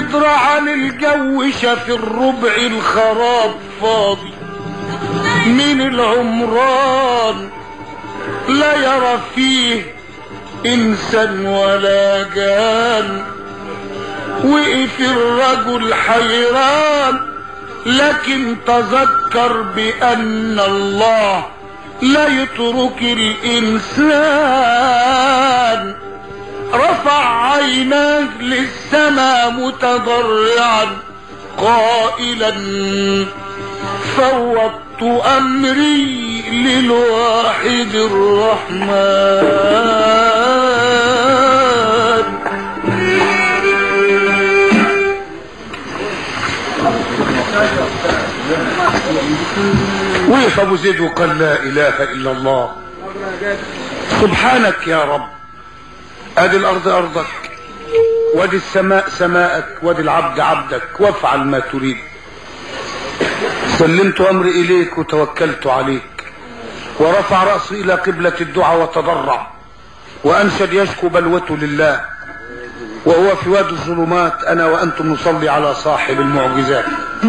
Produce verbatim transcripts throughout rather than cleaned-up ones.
يدرى عن الجو شاف الربع الخراب فاضي من العمران لا يرى فيه انسان ولا جان. وقف الرجل حيران لكن تذكر بأن الله لا يترك الإنسان. رفع عيناه للسماء متضرعا قائلا فوضت أمري للواحد الرحمن. وقف ابو زيد وقال لا اله الا الله سبحانك يا رب. ادي الارض ارضك وادي السماء سماءك وادي العبد عبدك وافعل ما تريد. سلمت امري اليك وتوكلت عليك. ورفع رأسه الى قبلة الدعاء وتضرع وانشد يشكو بلوته لله وهو في وادي الظلمات انا وانتم نصلي على صاحب المعجزات.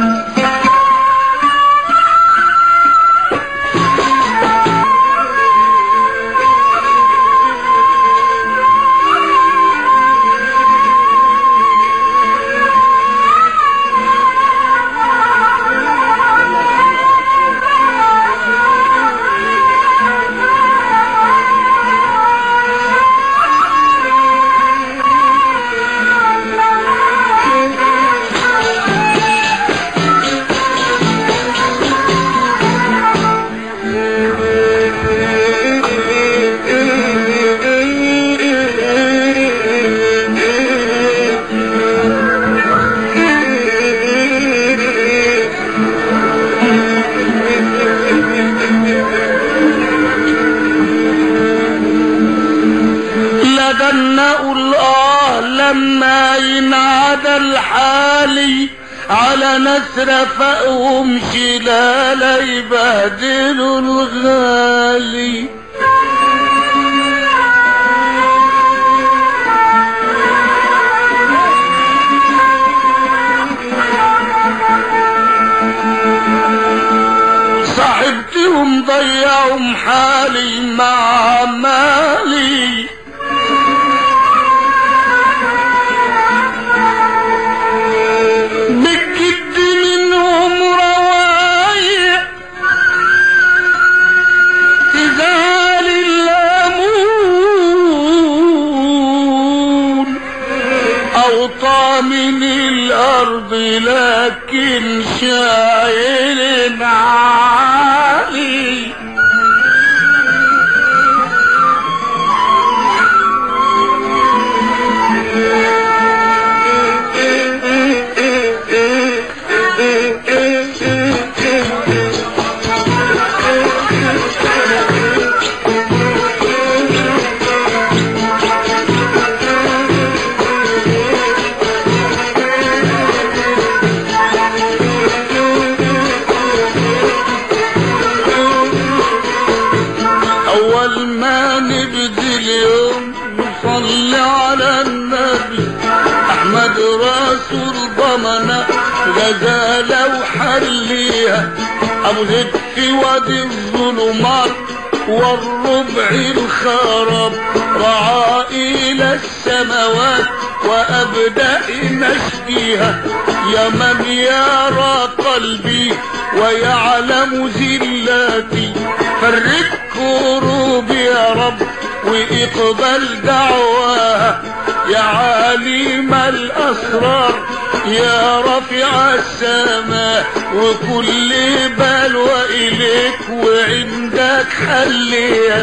لما ينعدى الحالي على نسر فقهم شلالة يبهدلوا الغالي. صاحبتهم ضيعهم حالي مع مالي بجد منهم روايع تزال الليمون أوطى من الأرض لكن شاعر عالي. صل على النبي احمد رسول ضمنا غزالة وحليها ابو زيد في وادي الظلمات والربع الخراب رعى الى السماوات وابدأ نشكيها يا من يرى قلبي ويعلم زلاتي فرج كروبي يا رب واقبل دعواها يا عالم الاسرار يا رفيع السماء وكل بلوى اليك وعندك حليها.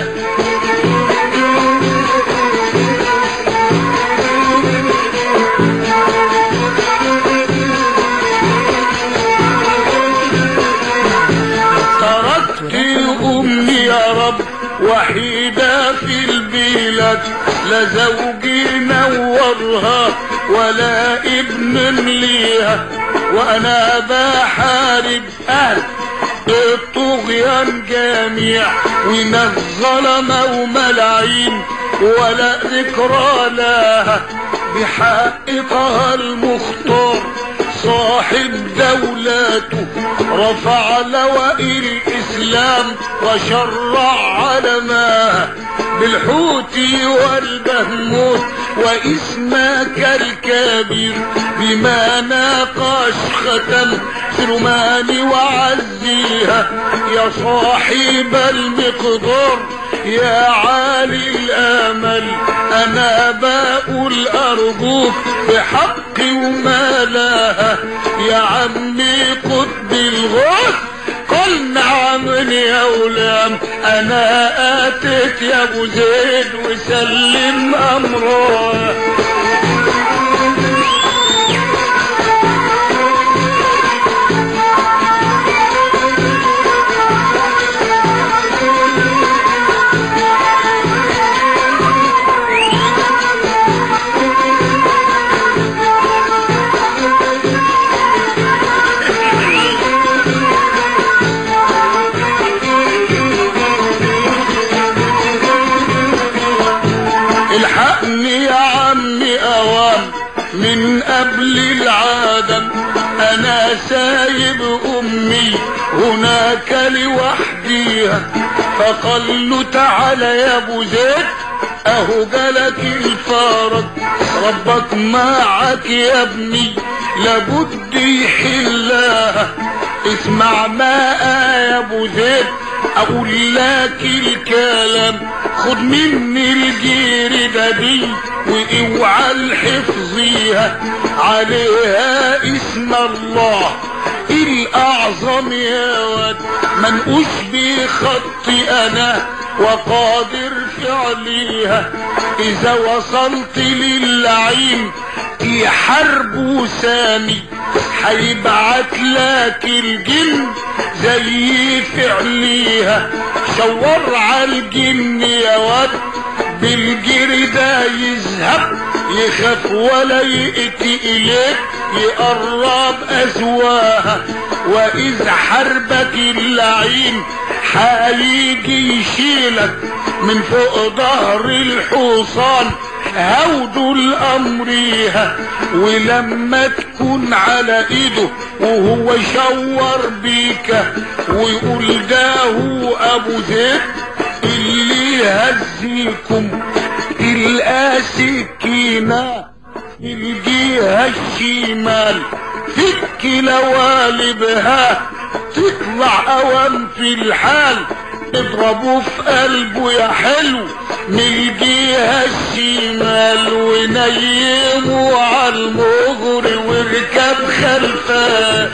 تركت امي يا رب وحيدة في البلاد لا زوج نورها ولا ابن ليها وانا بحارب اهل الطغيان جميع وناس ظلمة وملاعين ولا ذكرى لها بحق طه المختار صاحب دولته رفع لواء الاسلام وشرع علماه بالحوت والبهموت واسمك الكبير بما ناقش ختم سلمان وعزيها يا صاحب المقدار يا عالي الامل انا بقول ارجوك بحق وما لها يا عمي قطب الغوث قل نعم يا غلام انا اتيت يا ابو زيد وسلم امره من قبل العالم انا سايب امي هناك لوحديها فقال له تعالى يا ابو زيد اهو جالك الفرج ربك معك يا ابني لابد يحلها اسمع ما يا ابو زيد اقول لك الكلام خد مني الجيردة دي واوعى الحفظيها عليها اسم الله الاعظم يا واد منقوش بخطي انا وقادر فعليها اذا وصلت للعين يحاربوا سامي هيبعت لك الجن زي فعليها شور على الجن يا واد بالجردة يذهب يخاف ولا يأتي اليك يقرب ازواها واذا حربك اللعين هيجي يشيلك من فوق ظهر الحصان هودوا الامريها ولما تكون على ايده وهو يشور بيك ويقول ده هو ابو زيد اللي هزيكم تلقى سكينة في الجهة الشمال فك لوالبها تطلع اوام في الحال اضربوا في قلبه يا حلو من الجهة الشمال ونيموا على المغر واركب خلفه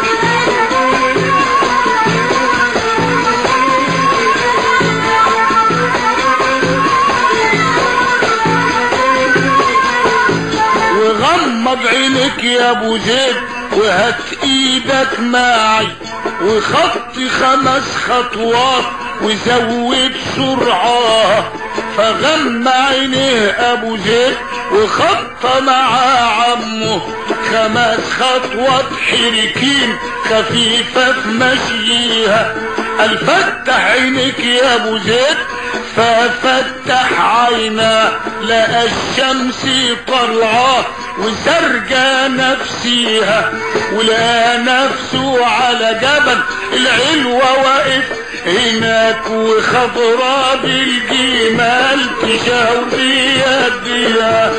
وغمض عينك يا ابو زيد وهات ايدك معي وخط خمس خطوات وزود سرعة فغمى عينيه ابو زيد وخط مع عمه خمس خطوات حركين خفيفة في مشيها الفتح عينك يا ابو زيد ففتح عينا لقى الشمس طلعه وسرجى نفسيها ولقى نفسه على جبل العلوة واقف هناك وخضرا بالجمال تشاور يديها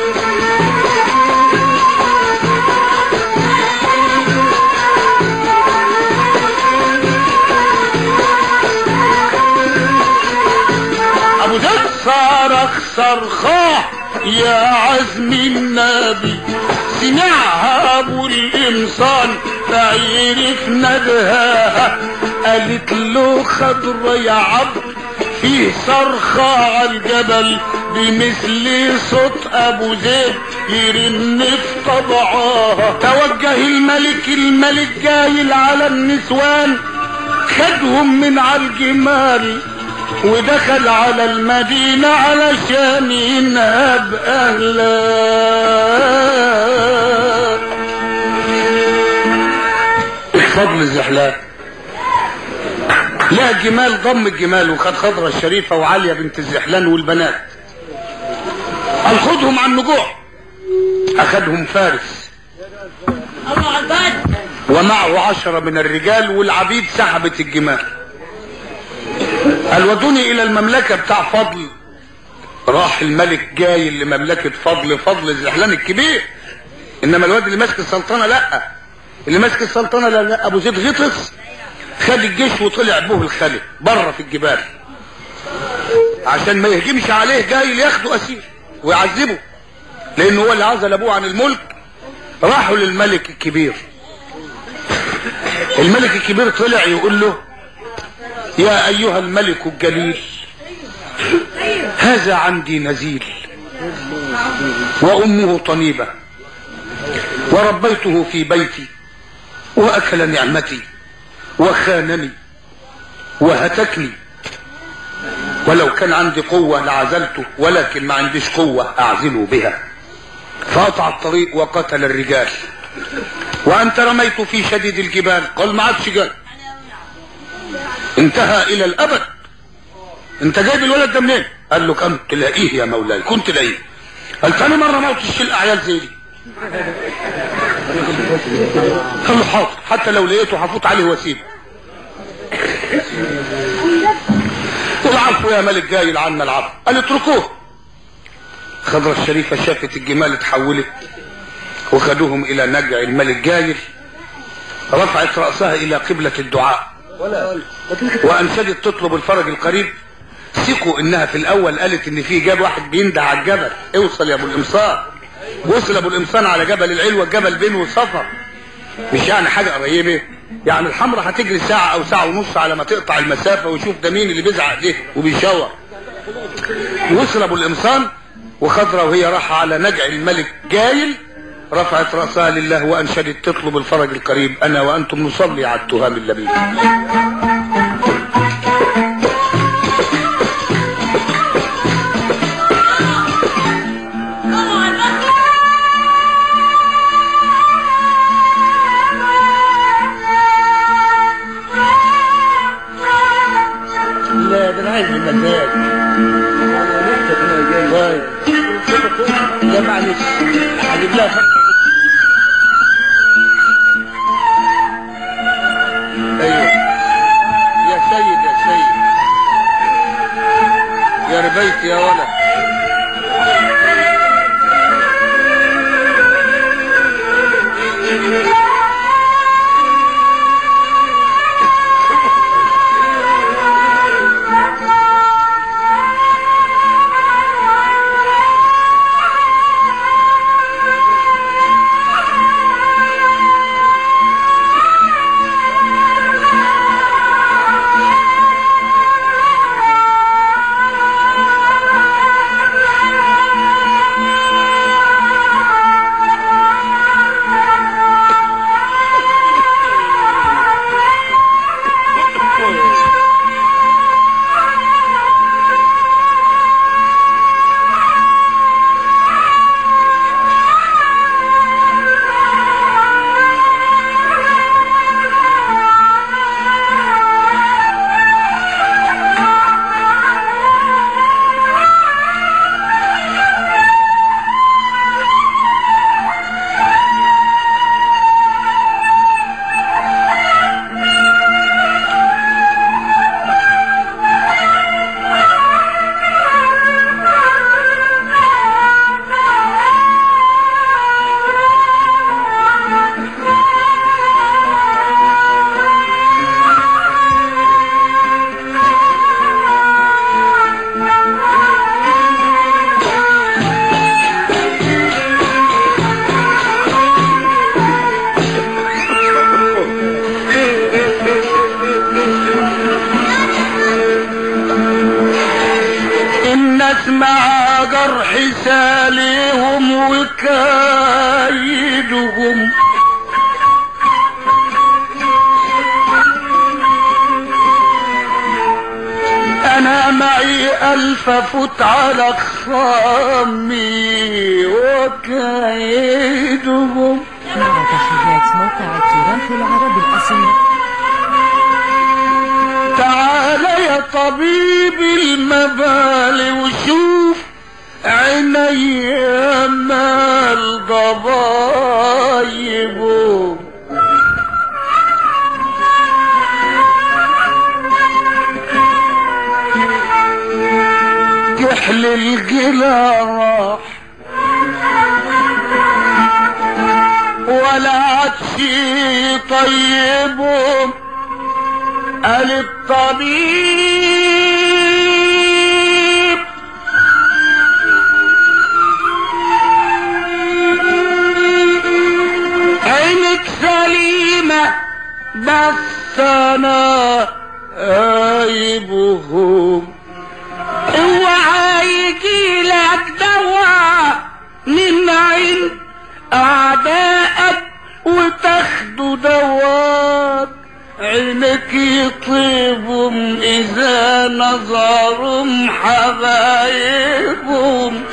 ابو زيد صرخ صرخاه يا عزم النبي سمعها ابو الانسان فعرف ندهاها قالت له خضر يا عبد فيه صرخة على الجبل بمثل صوت ابو زيد يرن في طبعها توجه الملك الملك جايل على النسوان خدهم من على الجمال ودخل على المدينة علشان ينهب اهلا فضل الزحلان لا جمال ضم الجمال وخد خضرة الشريفة وعالية بنت الزحلان والبنات الخدهم عن النجوع اخذهم فارس ومعه عشرة من الرجال، والعبيد سحبت الجمال. قال ودوني الى المملكة بتاع فضل. راح الملك جاي لمملكة فضل، فضل الزحلان الكبير، انما الواد اللي ماسك السلطنة لا، اللي ماسك السلطنة لا, لا. ابو زيد غطرس خد الجيش وطلع به الخليل بره في الجبال عشان ما يهجمش عليه، جاي لياخده اسير ويعذبه، لانه هو اللي عزل ابوه عن الملك. راحوا للملك الكبير. الملك الكبير طلع يقول له يا ايها الملك الجليل، هذا عندي نزيل وامه طنيبة وربيته في بيتي واكل نعمتي وخانني وهتكني، ولو كان عندي قوة لعزلته، ولكن ما عنديش قوة اعزله بها. فقطع الطريق وقتل الرجال. وانت رميت في شديد الجبال. قال ما عادش جاي، انتهى الى الابد. انت جايب الولد ده منين؟ قال له كنت تلاقيه يا مولاي، كنت تلاقيه. قال ثاني مرة ما قلتش الاعيال زي دي. قال له حاضر، حتى لو لقيته هفوت عليه واسيبه. العفو يا ملك جاي لعنا العفو. قال اتركوه. خضرة الشريفة شافت الجمال اتحولت وخدوهم الى نجع الملك جاير. رفعت رأسها الى قبلة الدعاء وانشدت تطلب الفرج القريب. ثقوا انها في الاول قالت ان في جاب واحد بيندع على الجبل، اوصل يا ابو الامصان. وصل ابو الامصان على جبل العلوة، الجبل بينه وصفر، مش يعني حاجة قريبة، يعني الحمراء هتجري ساعة او ساعة ونص على ما تقطع المسافة ويشوف ده مين اللي بيزعق ليه وبيشاور. وصل ابو الامصان وخضرة وهي راحة على نجع الملك جايل، رفعت رأسها لله وانشدت تطلب الفرج القريب. انا وانتم نصلي على التهام اللبيب. لا ده انا عايز المزاج. طيب لا معلش هجيب لها فرق. ايوه يا سيد يا سيد يا ربيت يا ولد. اسمع جرح ساليهم وكايدهم، انا معي الف فوت على خصامي وكايدهم. مع تحيات موقع التراث العربي الاصيل. تعال يا طبيب المبالي وشوف عيني ما الضر عادش طيبهم قال الطبيب عينك سليمة بس انا عيبهم اوعى يجيلك دواء من عند اعدائك وتاخدوا دواك عينك يطيبهم اذا نظرهم حبايبهم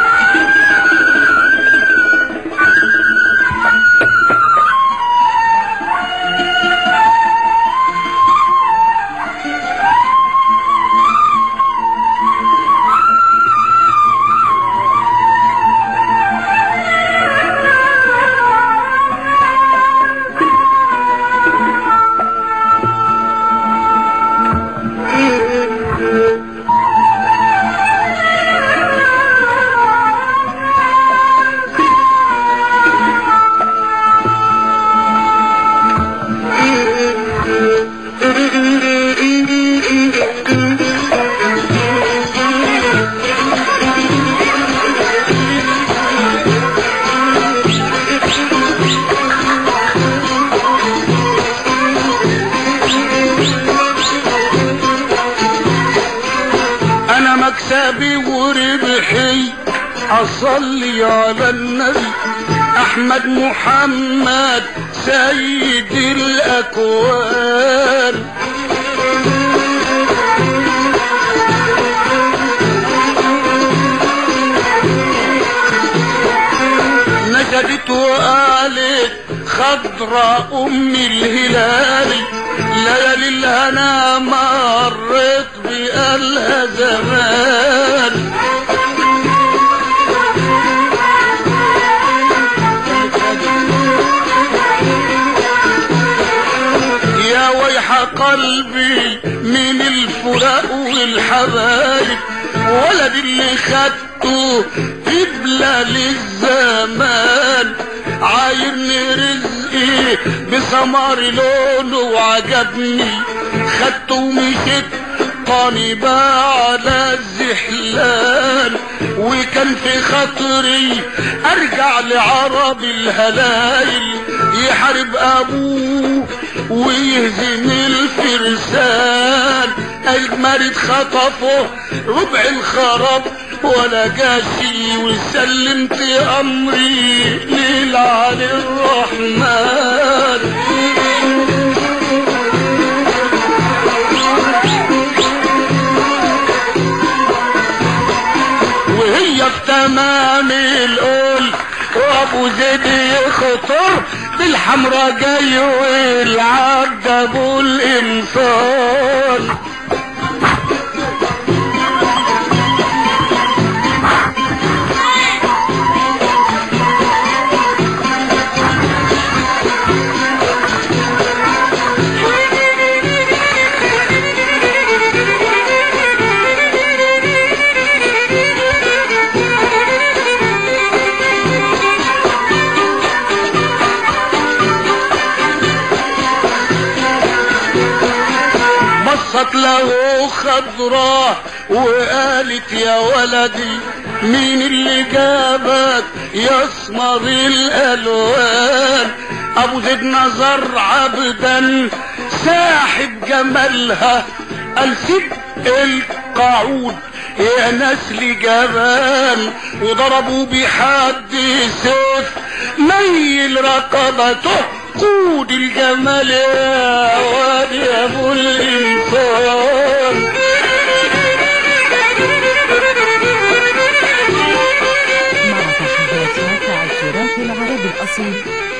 مكسبي وربحي اصلي على النبي احمد محمد سيد الاكوان نشدت وقالت خضراء ام الهلال ليالي الهنا مرت بقالها زمان يا ويح قلبي من الفراق والحبايب ولد اللي خدته قبلة للزمان عايرني رزقي بسمار لونه وعجبني خدته ومشيت طالبة على الزحلان وكان في خاطري ارجع لعرب الهلايل يحارب ابوه ويهزم الفرسان المريض خطفه ربع الخراب ولا جاشي وسلمت امري للعلي الرحمن وهي في تمام القول وابو زيد يخطر بالحمرا جاي والعبد ابو الانصار بصت له خضراه وقالت يا ولدي مين اللي جابك يا اسمر الالوان ابو زيد نظر عبدا ساحب جمالها قال سيب القعود يا نسل جبان وضربوا بحد سيف ميل رقبته قود الجمال يا واد يا ابو الانسان مع تحيات موقع التراث العربي الاصيل.